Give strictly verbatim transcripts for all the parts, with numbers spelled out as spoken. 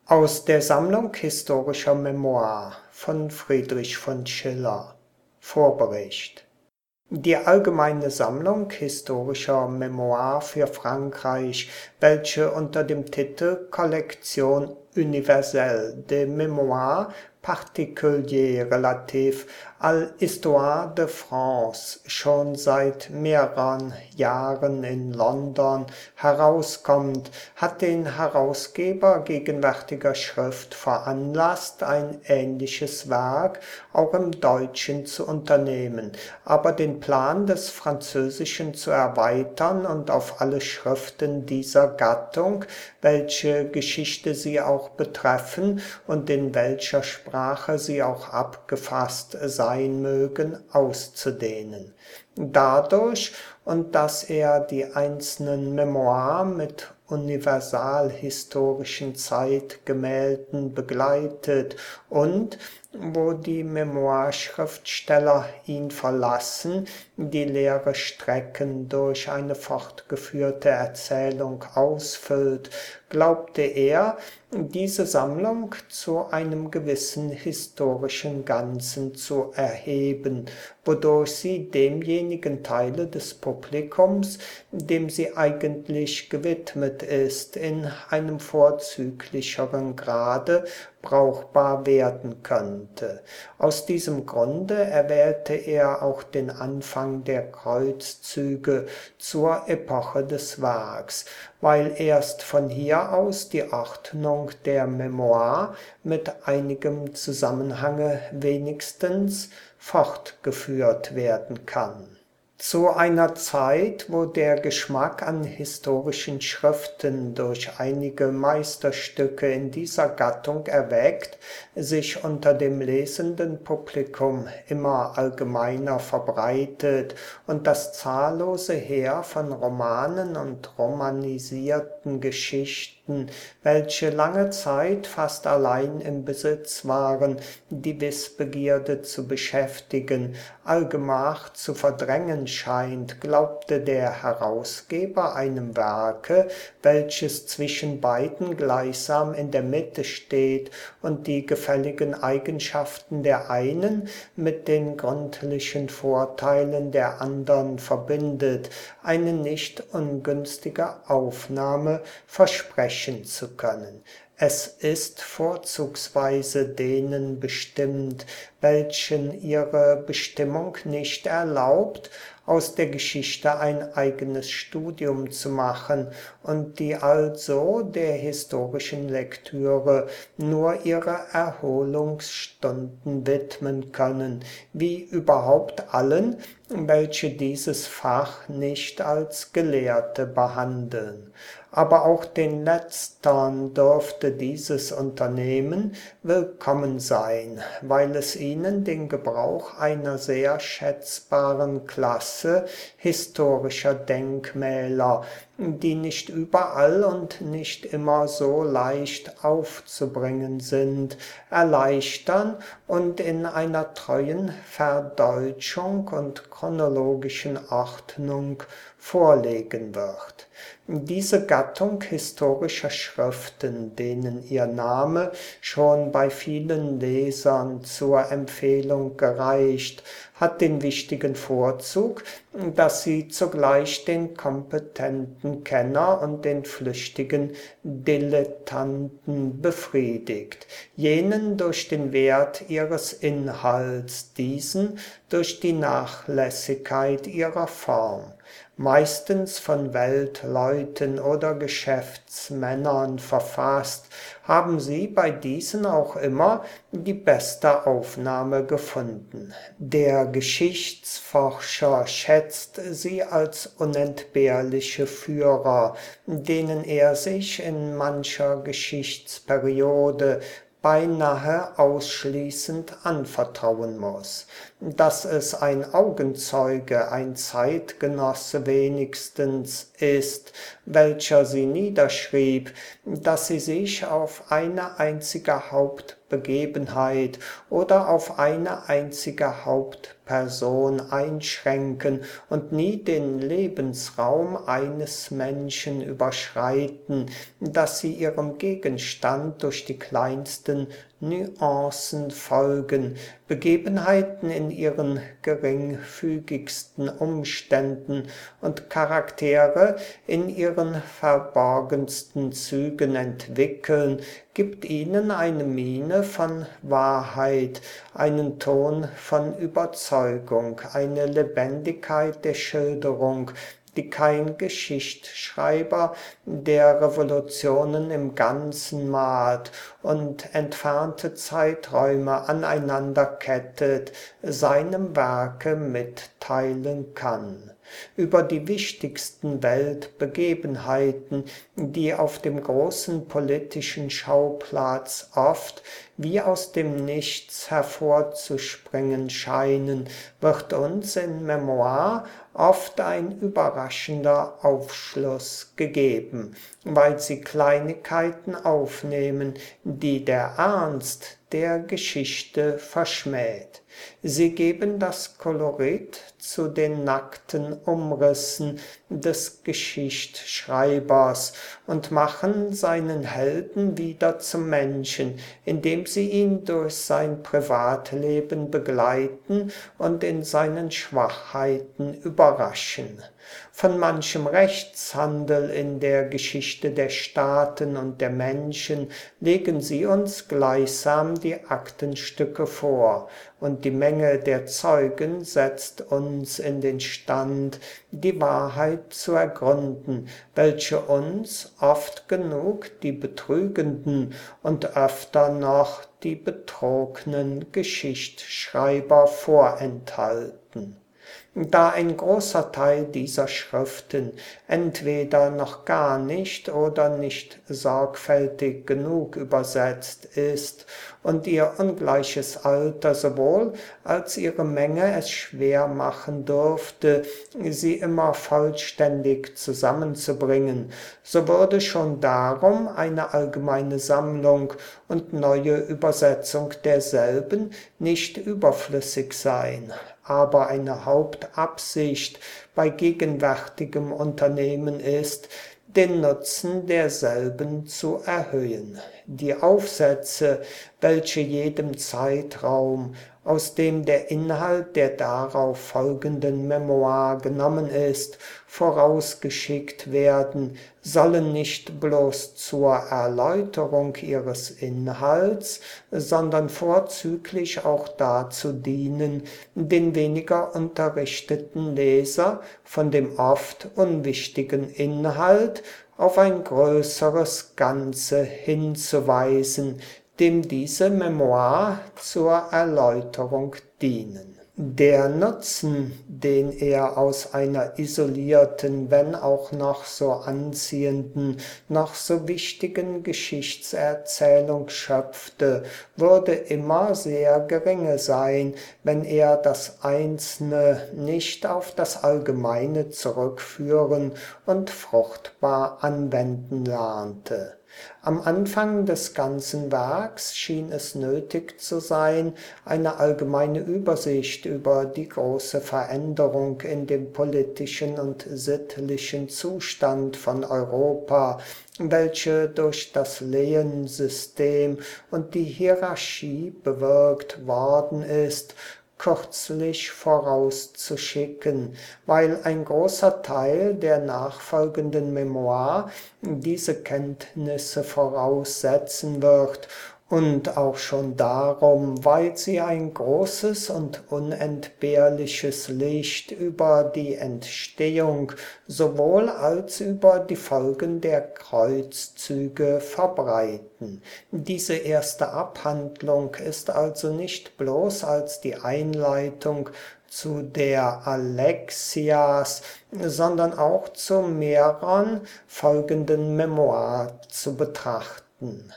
Aus der Sammlung historischer Memoire von Friedrich von Schiller. Vorbericht. Die allgemeine Sammlung historischer Memoire für Frankreich, welche unter dem Titel Collection universelle des Mémoires particuliers relatifs à l'histoire de France schon seit mehreren Jahren in London herauskommt, hat den Herausgeber gegenwärtiger Schrift veranlasst, ein ähnliches Werk auch im Deutschen zu unternehmen, aber den Plan des Französischen zu erweitern und auf alle Schriften dieser Gattung, welche Geschichte sie auch betreffen und in welcher Sprache sie auch abgefasst sein mögen, auszudehnen. Dadurch, und dass er die einzelnen Memoiren mit universalhistorischen Zeitgemälden begleitet und, wo die Memoirschriftsteller ihn verlassen, die leere Strecken durch eine fortgeführte Erzählung ausfüllt, glaubte er, diese Sammlung zu einem gewissen historischen Ganzen zu erheben, wodurch sie demjenigen Teile des Publikums, dem sie eigentlich gewidmet ist, in einem vorzüglicheren Grade brauchbar werden könnte. Aus diesem Grunde erwählte er auch den Anfang der Kreuzzüge zur Epoche des Werks, weil erst von hier aus die Ordnung der Memoire mit einigem Zusammenhange wenigstens fortgeführt werden kann. Zu einer Zeit, wo der Geschmack an historischen Schriften durch einige Meisterstücke in dieser Gattung erweckt, sich unter dem lesenden Publikum immer allgemeiner verbreitet und das zahllose Heer von Romanen und romanisierten Geschichten, welche lange Zeit fast allein im Besitz waren, die Wissbegierde zu beschäftigen, allgemach zu verdrängen scheint, glaubte der Herausgeber einem Werke, welches zwischen beiden gleichsam in der Mitte steht und die gefälligen Eigenschaften der einen mit den gründlichen Vorteilen der andern verbindet, eine nicht ungünstige Aufnahme versprechen zu können. Es ist vorzugsweise denen bestimmt, welchen ihre Bestimmung nicht erlaubt, aus der Geschichte ein eigenes Studium zu machen und die also der historischen Lektüre nur ihre Erholungsstunden widmen können, wie überhaupt allen, welche dieses Fach nicht als Gelehrte behandeln. Aber auch den Letztern dürfte dieses Unternehmen willkommen sein, weil es ihnen den Gebrauch einer sehr schätzbaren Klasse historischer Denkmäler, die nicht überall und nicht immer so leicht aufzubringen sind, erleichtern und in einer treuen Verdeutschung und chronologischen Ordnung vorlegen wird. Diese Gattung historischer Schriften, denen ihr Name schon bei vielen Lesern zur Empfehlung gereicht, hat den wichtigen Vorzug, dass sie zugleich den kompetenten Kenner und den flüchtigen Dilettanten befriedigt, jenen durch den Wert ihres Inhalts, diesen durch die Nachlässigkeit ihrer Form. Meistens von Weltleuten oder Geschäftsmännern verfasst, haben sie bei diesen auch immer die beste Aufnahme gefunden. Der Geschichtsforscher schätzt sie als unentbehrliche Führer, denen er sich in mancher Geschichtsperiode beinahe ausschließend anvertrauen muss. Dass es ein Augenzeuge, ein Zeitgenosse wenigstens ist, welcher sie niederschrieb, dass sie sich auf eine einzige Begebenheit oder auf eine einzige Hauptperson einschränken und nie den Lebensraum eines Menschen überschreiten, dass sie ihrem Gegenstand durch die kleinsten Nuancen folgen, Begebenheiten in ihren geringfügigsten Umständen und Charaktere in ihren verborgensten Zügen entwickeln, gibt ihnen eine Miene von Wahrheit, einen Ton von Überzeugung, eine Lebendigkeit der Schilderung, die kein Geschichtsschreiber der Revolutionen im Ganzen malt und entfernte Zeiträume aneinander kettet, seinem Werke mitteilen kann. Über die wichtigsten Weltbegebenheiten, die auf dem großen politischen Schauplatz oft wie aus dem Nichts hervorzuspringen scheinen, wird uns in Memoir oft ein überraschender Aufschluss gegeben, weil sie Kleinigkeiten aufnehmen, die der Ernst der Geschichte verschmäht. Sie geben das Kolorit zu den nackten Umrissen des Geschichtsschreibers und machen seinen Helden wieder zum Menschen, indem sie ihn durch sein Privatleben begleiten und in seinen Schwachheiten überraschen. Von manchem Rechtshandel in der Geschichte der Staaten und der Menschen legen sie uns gleichsam die Aktenstücke vor, und die Menge der Zeugen setzt uns in den Stand, die Wahrheit zu ergründen, welche uns oft genug die betrügenden und öfter noch die betrogenen Geschichtsschreiber vorenthalten. Da ein großer Teil dieser Schriften entweder noch gar nicht oder nicht sorgfältig genug übersetzt ist und ihr ungleiches Alter sowohl als ihre Menge es schwer machen dürfte, sie immer vollständig zusammenzubringen, so würde schon darum eine allgemeine Sammlung und neue Übersetzung derselben nicht überflüssig sein. Aber eine Hauptabsicht bei gegenwärtigem Unternehmen ist, den Nutzen derselben zu erhöhen. Die Aufsätze, welche jedem Zeitraum, aus dem der Inhalt der darauf folgenden Memoir genommen ist, vorausgeschickt werden, sollen nicht bloß zur Erläuterung ihres Inhalts, sondern vorzüglich auch dazu dienen, den weniger unterrichteten Leser von dem oft unwichtigen Inhalt auf ein größeres Ganze hinzuweisen, dem diese Memoir zur Erläuterung dienen. Der Nutzen, den er aus einer isolierten, wenn auch noch so anziehenden, noch so wichtigen Geschichtserzählung schöpfte, würde immer sehr geringe sein, wenn er das Einzelne nicht auf das Allgemeine zurückführen und fruchtbar anwenden lernte. Am Anfang des ganzen Werks schien es nötig zu sein, eine allgemeine Übersicht über die große Veränderung in dem politischen und sittlichen Zustand von Europa, welche durch das Lehensystem und die Hierarchie bewirkt worden ist, kürzlich vorauszuschicken, weil ein großer Teil der nachfolgenden Memoir diese Kenntnisse voraussetzen wird, und auch schon darum, weil sie ein großes und unentbehrliches Licht über die Entstehung sowohl als über die Folgen der Kreuzzüge verbreiten. Diese erste Abhandlung ist also nicht bloß als die Einleitung zu der Alexias, sondern auch zu mehreren folgenden Memoiren zu betrachten.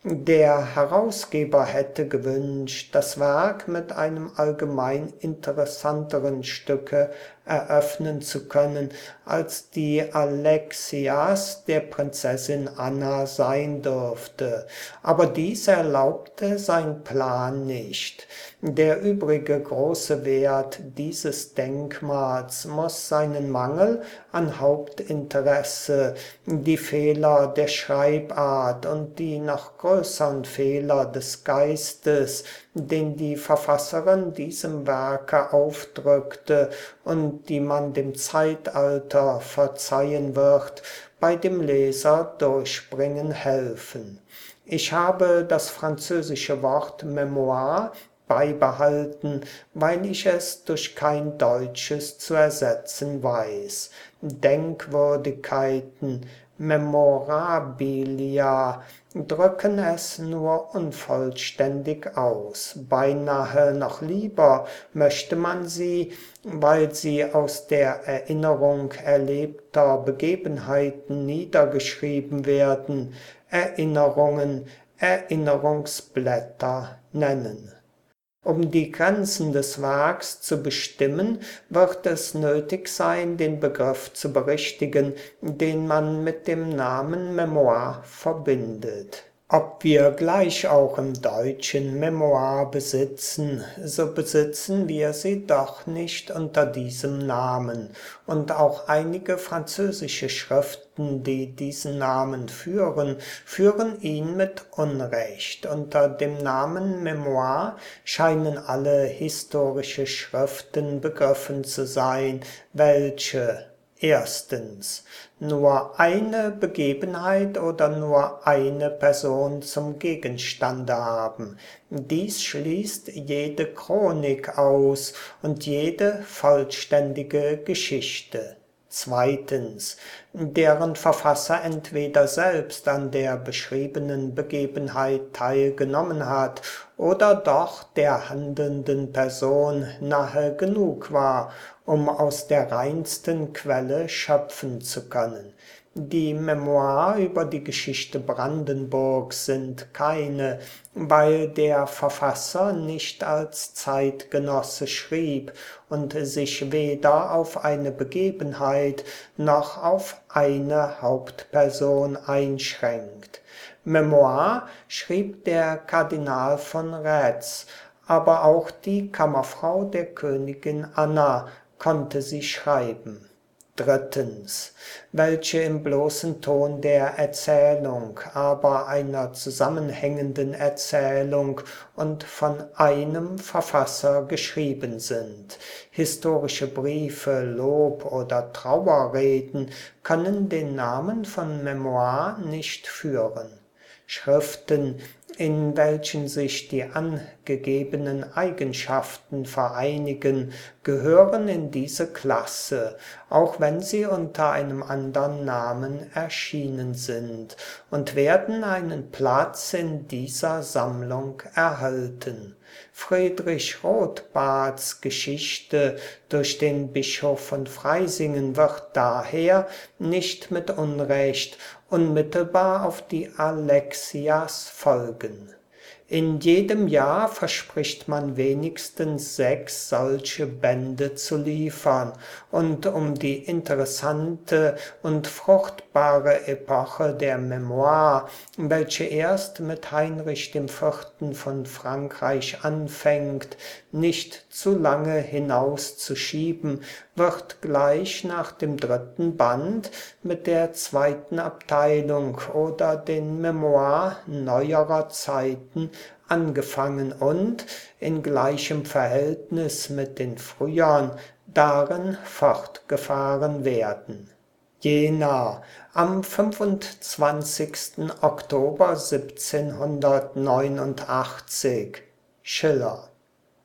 Der Herausgeber hätte gewünscht, das Werk mit einem allgemein interessanteren Stücke eröffnen zu können, als die Alexias der Prinzessin Anna sein durfte. Aber dies erlaubte sein Plan nicht. Der übrige große Wert dieses Denkmals muss seinen Mangel an Hauptinteresse, die Fehler der Schreibart und die noch größeren Fehler des Geistes, den die Verfasserin diesem Werke aufdrückte und die man dem Zeitalter verzeihen wird, bei dem Leser durchbringen helfen. Ich habe das französische Wort Memoire beibehalten, weil ich es durch kein deutsches zu ersetzen weiß. Denkwürdigkeiten, Memorabilia, drücken es nur unvollständig aus. Beinahe noch lieber möchte man sie, weil sie aus der Erinnerung erlebter Begebenheiten niedergeschrieben werden, Erinnerungen, Erinnerungsblätter nennen. Um die Grenzen des Werks zu bestimmen, wird es nötig sein, den Begriff zu berichtigen, den man mit dem Namen Memoir verbindet. Ob wir gleich auch im Deutschen Memoir besitzen, so besitzen wir sie doch nicht unter diesem Namen. Und auch einige französische Schriften, die diesen Namen führen, führen ihn mit Unrecht. Unter dem Namen Memoir scheinen alle historische Schriften begriffen zu sein, welche erstens nur eine Begebenheit oder nur eine Person zum Gegenstande haben. Dies schließt jede Chronik aus und jede vollständige Geschichte. Zweitens, deren Verfasser entweder selbst an der beschriebenen Begebenheit teilgenommen hat oder doch der handelnden Person nahe genug war, um aus der reinsten Quelle schöpfen zu können. Die Memoiren über die Geschichte Brandenburgs sind keine, weil der Verfasser nicht als Zeitgenosse schrieb und sich weder auf eine Begebenheit noch auf eine Hauptperson einschränkt. Memoir schrieb der Kardinal von Retz, aber auch die Kammerfrau der Königin Anna konnte sie schreiben. Drittens, welche im bloßen Ton der Erzählung, aber einer zusammenhängenden Erzählung und von einem Verfasser geschrieben sind. Historische Briefe, Lob- oder Trauerreden können den Namen von Memoir nicht führen. Schriften, in welchen sich die angegebenen Eigenschaften vereinigen, gehören in diese Klasse, auch wenn sie unter einem anderen Namen erschienen sind, und werden einen Platz in dieser Sammlung erhalten. Friedrich Rothbards Geschichte durch den Bischof von Freisingen wird daher nicht mit Unrecht unmittelbar auf die Alexias folgen. In jedem Jahr verspricht man wenigstens sechs solche Bände zu liefern, und um die interessante und fruchtbare Epoche der Memoire, welche erst mit Heinrich dem Vierten von Frankreich anfängt, nicht zu lange hinauszuschieben, wird gleich nach dem dritten Band mit der zweiten Abteilung oder den Memoires neuerer Zeiten angefangen und, in gleichem Verhältnis mit den früheren, darin fortgefahren werden. Jena, am fünfundzwanzigsten Oktober siebzehnhundertneunundachtzig. Schiller.